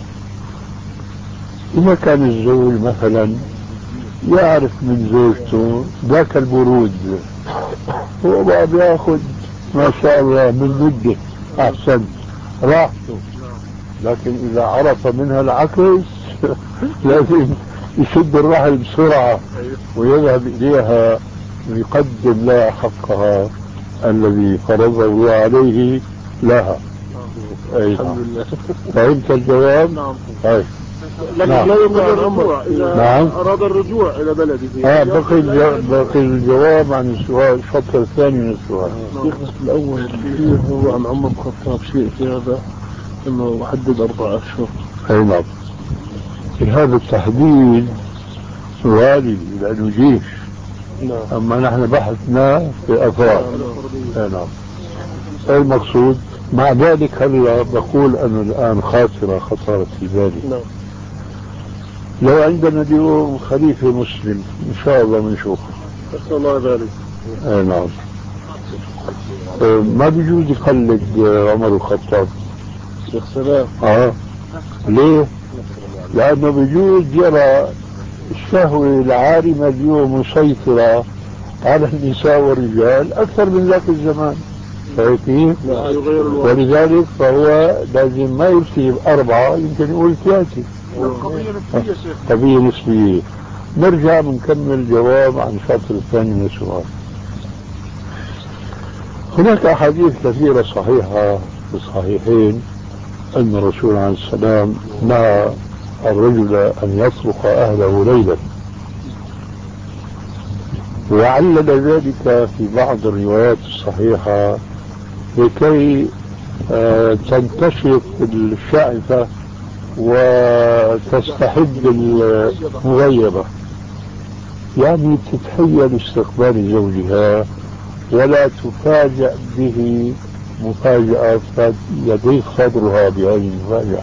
إذا كان الزوج مثلا يعرف من زوجته ذاك البرود، هو بقى بياخذ ما شاء الله من مدة أحسن راحته. لكن إذا عرف منها العكس لازم يشد الرحل بسرعة ويذهب إليها ويقدم لها حقها الذي فرضه الله عليه لها. أي الحمد لله. فهمت الجواب؟ نعم. أي. لكن نعم. لا يمكن الرجوع إذا نعم. أراد الرجوع إلى بلده. آه بقي الجواب بقي الجواب عن السؤال، الشطر الثاني من السؤال. الشيخ الأول هو عن عمر بن الخطاب شيء في هذا إنه حدد أربع أشهر. أي نعم. في هذا التحديد سؤالي لأنه جيش. نعم. أما نحن بحثنا في أفراد. أي نعم. المقصود مع ذلك هلا بقول أنه الآن خاسرة خسارة في ذلك. نعم. لو عندنا اليوم خليفة مسلم إن شاء الله بنشوفه. أسأل الله ذلك. أي نعم. ما بيجوز يقلد عمر الخطاب. شيخ سلام. اه ليه؟ لأنه بيجوز يرى الشهوة العارمة اليوم مسيطرة على النساء والرجال أكثر من ذاك الزمان. فهيك؟ ولذلك فهو لازم ما يفتي بأربعة، يمكن يقول ثلاثة. قضية نسبية. نرجع بنكمل جواب عن الشطر الثاني من السؤال. هناك أحاديث كثيرة صحيحة في الصحيحين أن الرسول عليه السلام نهى الرجل أن يطرق أهله ليلا، وعلل ذلك في بعض الروايات الصحيحة لكي آه تنتشط الشعثة وتستحد المغيبة، يعني تتحيل استقبال زوجها ولا تفاجأ به مفاجأة يضيق صدرها بهذه المفاجأة.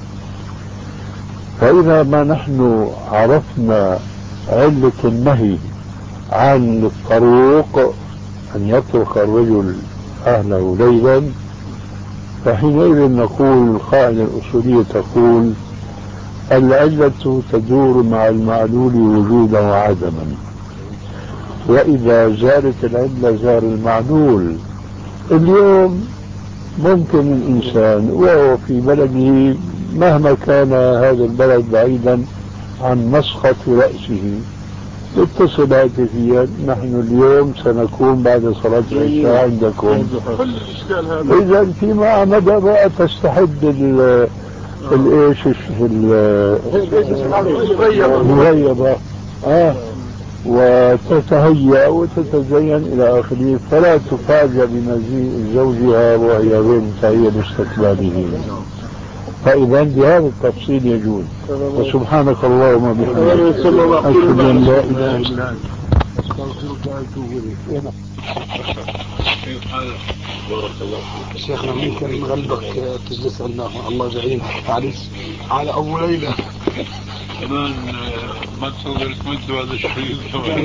فإذا ما نحن عرفنا علة النهي عن الطروق أن يطرق الرجل أهله ليلا، فحينئذ نقول القاعدة الأصولية تقول العلة تدور مع المعلول وجودا وعدما، وإذا زالت العلة زال المعلول. اليوم ممكن الإنسان وهو في بلده مهما كان هذا البلد بعيدا عن مسقط رأسه اتصل هاتفيا، نحن اليوم سنكون بعد صلاة العشاء عندكم. إذا فيما مدى بقى تستحد ال الايش المغيبة اه وتتهيأ وتتزين إلى آخره، فلا تفاجأ بمجيء زوجها وهي غير متهيئة لاستقباله. فإذا بهذا التفصيل يجوز. وسبحانك اللهم وبحمدك أشهد أن لا إله إلا أنت أستغفرك وأتوب إليك. شيخنا ممكن نغلبك تجلس عندنا الله يعينك معلش على أبو ليلى كمان ما تقدر تمد هذا الشريط.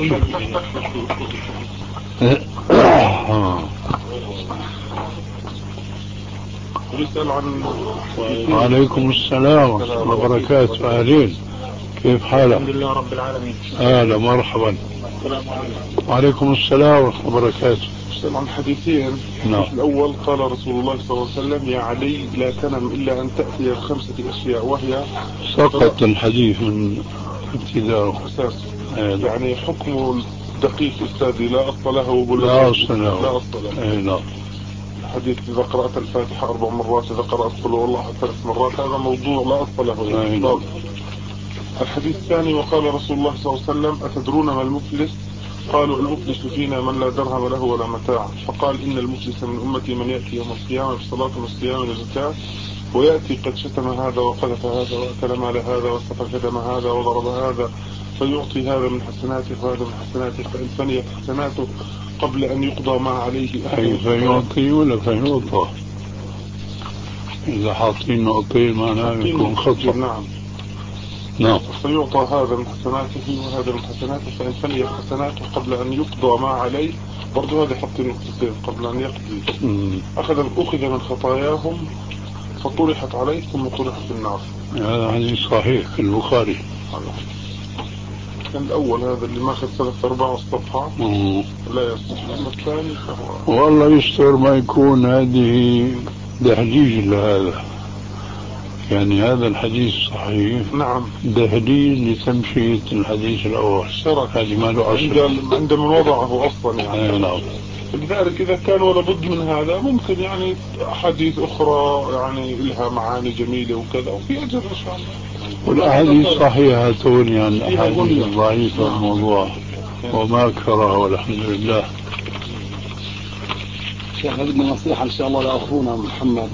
نسأل عن وعليكم السلام ورحمة الله وبركاته. أهلين، كيف حالك؟ الحمد لله رب العالمين. أهلا مرحبا. السلام عليكم. وعليكم السلام ورحمة الله وبركاته. نسأل عن حديثين. نعم. الأول قال رسول الله صلى الله عليه وسلم يا علي لا تنم إلا أن تأتي بخمسة أشياء، وهي سقط الحديث من ابتداء أساس يعني حكم دقيق أستاذي لا أصل له. لا أصل له. لا أصل له. لا. حديث إذا قرأت الفاتحة أربع مرات إذا قرأت قل هو الله ثلاث مرات، هذا موضوع لا أصل له يعني. الحديث الثاني وقال رسول الله صلى الله عليه وسلم أتدرون ما المفلس؟ قالوا المفلس فينا من لا درهم له ولا متاع، فقال إن المفلس من أمتي من يأتي يوم القيامة بصلاة وصيام وزكاة ويأتي قد شتم هذا وقذف هذا وأكل مال هذا وسفك دم هذا وضرب هذا، فيعطي هذا من حسناته وهذا من حسناته، فإن فنيت حسناته قبل أن يقضى ما عليه أحد. فيعطي ولا فيعطى؟ إذا حاطين نقطين معناه يكون خطأ. نعم نعم. فيعطى هذا من حسناته وهذا من حسناته، فإن فنيت حسناته قبل أن يقضى ما عليه، برضو هذا حط نقطتين قبل أن يقضي، أخذ أخذ من خطاياهم فطرحت عليه ثم طرحت في النار. هذا حديث صحيح في البخاري. الأول هذا اللي ماخذ ثلاث أرباع الصفحة لا يصح، أما الثاني فهو والله يستر ما يكون هذه دهليج لهذا، يعني هذا الحديث صحيح. نعم. دهليج لتمشية الحديث الأول. شرط هذه ما له أصل عند من وضعه أصلا يعني. نعم. لذلك إذا كان ولا بد من هذا ممكن يعني أحاديث أخرى يعني لها معاني جميلة وكذا وفي أجر إن شاء الله. والأحاديث صحيحة تغني عن الأحاديث الضعيفة الموضوع وما كره والحمد لله. شيخ بدنا نصيحة إن شاء الله لأخونا محمد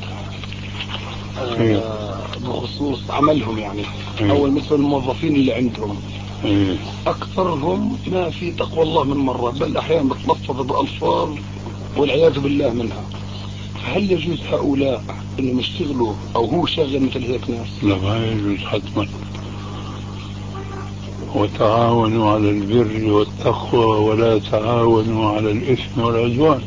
آه بخصوص عملهم يعني. أيه. أول مثل الموظفين اللي عندهم أيه. أكثرهم ما في تقوى الله من مرة، بل أحيانا بتلفظ بألفاظ والعياذ بالله منها. هل يجوز هؤلاء انهم يشتغلوا او هو شاغل مثل هيك ناس؟ لا ما يجوز حتما. وتعاونوا على البر والتقوى ولا تعاونوا على الإثم والعدوان،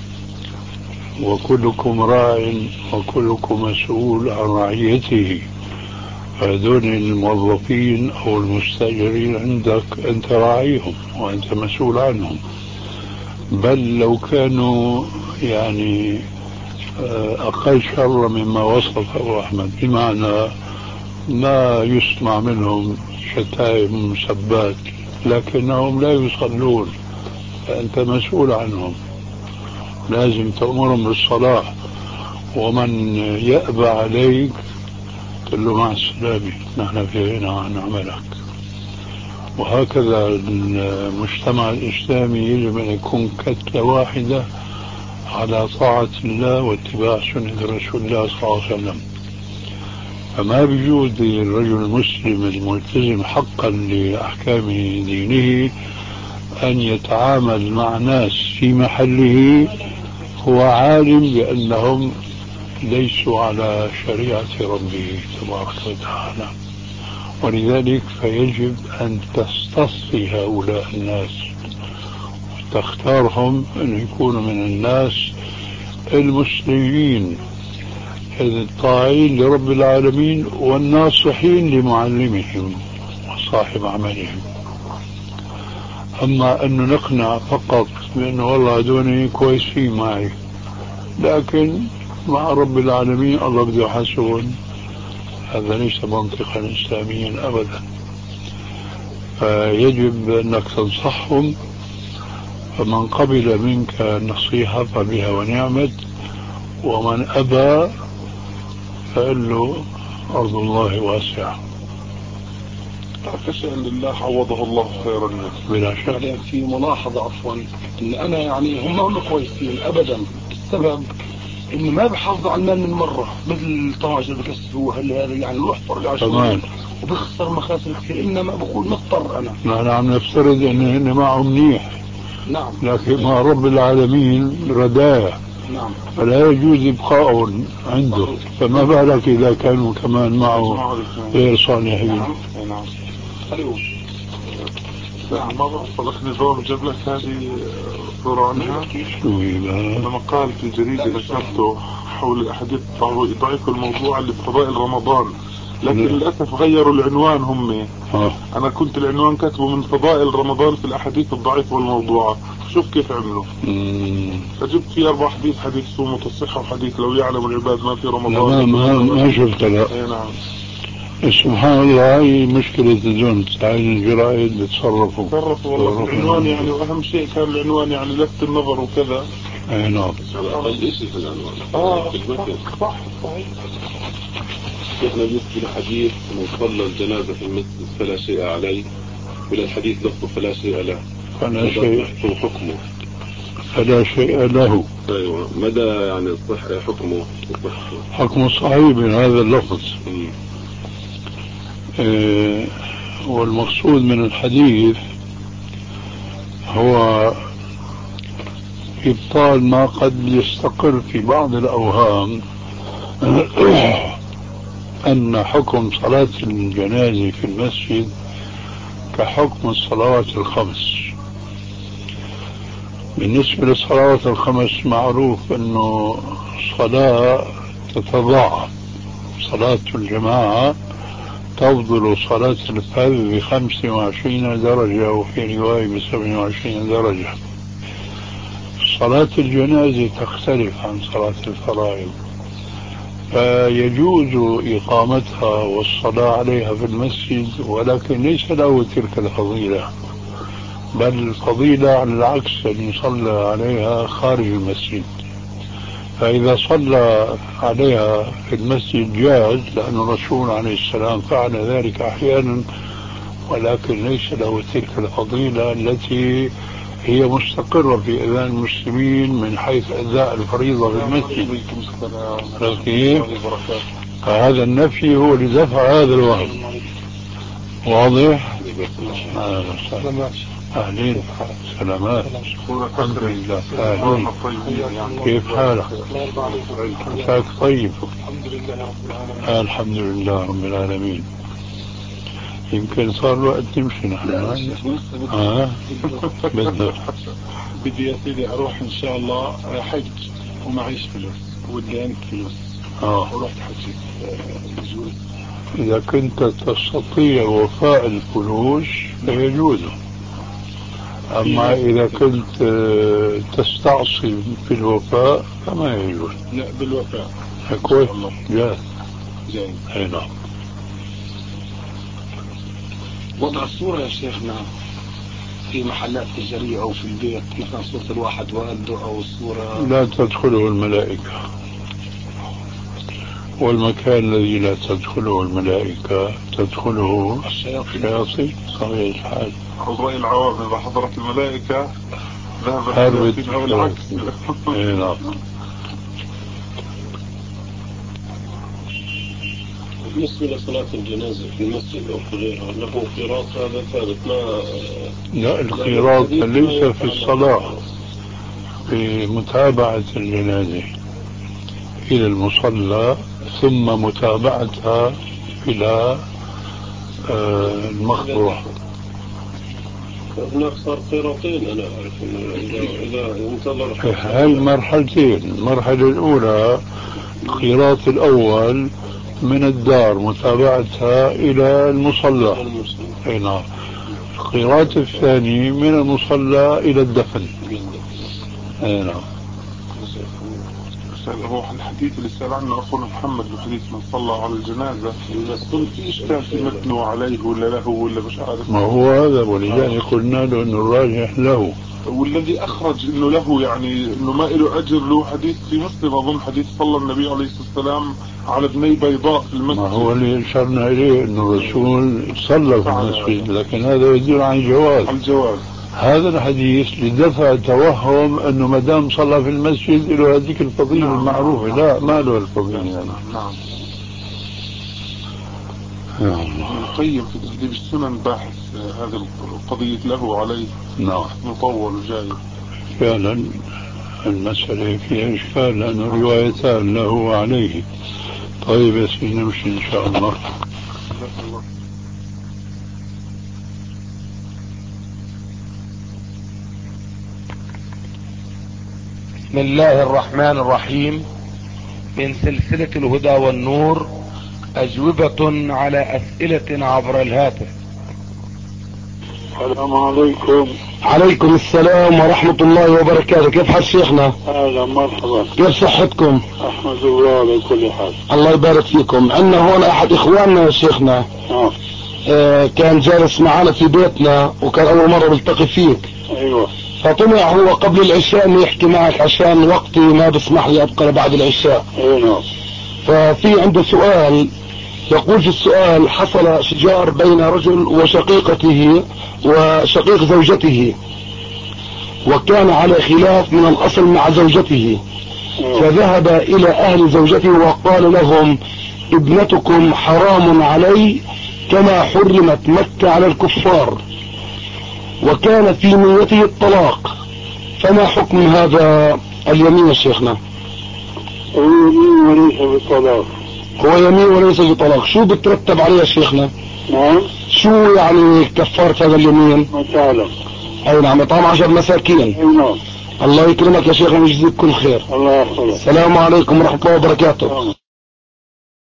وكلكم راع وكلكم مسؤول عن رعيته. هذول الموظفين أو المستأجرين عندك أنت راعيهم وأنت مسؤول عنهم، بل لو كانوا يعني أقل شر مما وصف أبو أحمد، بمعنى ما يسمع منهم شتائم مسبات لكنهم لا يصلون، فأنت مسؤول عنهم، لازم تأمرهم بالصلاة، ومن يأبى عليك قل له مع السلامة نحن في غنى عن عملك. وهكذا المجتمع الإسلامي يجب أن يكون كتلة واحدة على طاعة الله واتباع سنة رسول الله صلى الله عليه وسلم. فما بيجوز للرجل المسلم الملتزم حقا لأحكام دينه أن يتعامل مع ناس في محله هو عالم بأنهم ليسوا على شريعة ربه تبارك وتعالى. ولذلك فيجب أن تستصفي هؤلاء الناس وتختارهم أن يكونوا من الناس المسلمين الطاعين لرب العالمين والناصحين لمعلمهم وصاحب عملهم. أما أن نقنع فقط بأنه والله هذول كويسين معي لكن مع رب العالمين الله بده يحاسبهم، هذا ليس منطقا إسلاميا أبدا. فيجب أنك تنصحهم، فمن قبل منك النصيحة فبها ونعمت، ومن أبى فقال له أرض الله واسعة. فشأن لله عوضه الله خيرا منه. بلا شك. يعني في ملاحظة عفوا إن أنا يعني هم هم كويسين أبدا، السبب إنه ما بحافظوا على المال من مرة، مثل طواجر بكسروها هل هذا يعني يحفر العشرين وبخسر مخاسر كثير، إنما بقول مضطر أنا. نحن عم نفترض إنه هن معه منيح. نعم. لكن مع رب العالمين رداية. نعم. فلا يجوز إبقاء عنده، فما بالك إذا كانوا كمان معه غير صالحين. نعم. نعم. نعم. مرة صدق نظام جاب لك هذه صورة عنها. لما قال في الجريدة نشرته حول الأحاديث ضعيف الموضوع اللي بفضائل رمضان، لكن للأسف غيروا العنوان هم. أنا كنت العنوان كاتبه من فضائل رمضان في الأحاديث الضعيف والموضوعة، شوف كيف عملوا. فجبت في أربع حديث، حديث صوم الصحة وحديث لو يعلم العباد ما في رمضان. ما ما شفت لا. نعم. سبحان الله، هاي مشكلة الزون، هاي الجرائد بتصرفوا تصرفوا والله في العنوان يعني، وأهم شيء كان العنوان يعني لفت النظر وكذا. أي نعم. أقل شيء في العنوان. آه صح صح صحيح. شيخنا بالنسبة للحديث من صلى الجنازة في المسجد فلا شيء عليه، ولا الحديث لفظه فلا شيء له، فلا شيء حكمه فلا شيء له. ايوه مدى يعني الصح حكمه حكمه صحيح من هذا اللفظ. إيه والمقصود من الحديث هو إبطال ما قد يستقر في بعض الأوهام أن حكم صلاة الجنازة في المسجد كحكم الصلوات الخمس. بالنسبة للصلوات الخمس معروف أنه صلاة تتضاعف. صلاة الجماعة تفضل صلاة الفرد بخمس وعشرين درجة وفي رواية بسبع وعشرين درجة. صلاة الجنازة تختلف عن صلاة الفرائض، فيجوز إقامتها والصلاة عليها في المسجد، ولكن ليس له تلك الفضيلة، بل الفضيلة على العكس أن يصلى عليها خارج المسجد. فإذا صلى عليها في المسجد جاز، لأن الرسول عليه السلام فعل ذلك أحيانا، ولكن ليس له تلك الفضيلة التي هي مستقرة في أذهان المسلمين من حيث أداء الفريضة في المسجد. فهذا النفي هو لدفع هذا الوهم. واضح؟ أهلين سلامات. الحمد لله. أهلين كيف حالك؟ عساك طيب؟ الحمد لله رب العالمين. يمكن صار الوقت نمشي نحن. اه بالضبط. بدي يا سيدي اروح ان شاء الله حج ومعيش فلوس ودي انت فلوس. اه ورحت حجي. يجوز؟ اذا كنت تستطيع وفاء الفلوس فيجوز، اما اذا كنت تستعصي في الوفاء فما يجوز. لا بالوفاء. كويس. جاهز. جاهز. اي نعم. وضع الصورة يا شيخنا في محلات تجارية أو في البيت، مثلا صورة الواحد والده أو الصورة لا تدخله الملائكة، والمكان الذي لا تدخله الملائكة تدخله الشياطين. صحيح الحال. رأي العوام إذا حضرت الملائكة ذهب الشياطين أو العكس. اي نعم. بالنسبة لصلاة الجنازة في المسجد أو في غيرها له قراط هذا ثابت؟ ما لا القراط ليس في الصلاة، في متابعة الجنازة إلى المصلى ثم متابعتها إلى آه المقبرة. هناك صار قراطين أنا أعرف إنه إذا إذا انتظر هاي مرحلتين. المرحلة الأولى القراط الأول من الدار متابعتها إلى المصلى. أي نعم. القراط الثاني من المصلى إلى الدفن. أي نعم. هو الحديث اللي سأل عنه أخونا محمد الحديث من صلى على الجنازة في إشكال في متنه عليه ولا له ولا مش عارف. ما هو هذا، ولذلك قلنا له إنه الراجح له. والذي أخرج إنه له يعني إنه ما له أجر له حديث في مسلم أظن، حديث صلى النبي عليه الصلاة والسلام على ابني بيضاء في المسجد. ما هو اللي أشرنا إليه إنه الرسول صلى في المسجد، لكن هذا يدل عن الجواز. الجواز. هذا الحديث لدفع توهم انه ما دام صلى في المسجد له هذيك الفضيله. نعم المعروفه. نعم. لا ما له الفضيله. يعني. نعم. نعم. ابن القيم في تهذيب السنن باحث هذه القضيه له عليه. نعم. مطول وجاي. فعلا المساله فيها اشكال لانه روايتان له وعليه. طيب يا سيدي نمشي ان شاء الله. بسم الله الرحمن الرحيم. من سلسلة الهدى والنور، أجوبة على أسئلة عبر الهاتف. السلام عليكم. عليكم السلام ورحمة الله وبركاته. كيف حال شيخنا؟ أهلا مرحبا. كيف صحتكم؟ أحمد الله على كل حال. الله يبارك فيكم. عندنا هون أحد إخواننا يا شيخنا. آه. آه كان جالس معنا في بيتنا وكان أول مرة بلتقي فيك. أيوة. فطمع هو قبل العشاء انه يحكي معك عشان وقتي ما بسمح لي ابقى بعد العشاء. ايوه. ففي عنده سؤال، يقول في السؤال: حصل شجار بين رجل وشقيقته وشقيق زوجته، وكان على خلاف من الأصل مع زوجته، فذهب إلى أهل زوجته وقال لهم ابنتكم حرام علي كما حرمت مكة على الكفار، وكان في نيته الطلاق. فما حكم هذا اليمين يا شيخنا؟ هو يمين وليس بطلاق. هو يمين وليس بطلاق. شو بترتب عليه يا شيخنا؟ نعم. شو يعني كفارة هذا اليمين؟ ما تعلم. اي نعم، اطعام عشر مساكين. نعم. الله يكرمك يا شيخنا ويجزيك كل خير. الله يحفظك. السلام عليكم ورحمة الله وبركاته.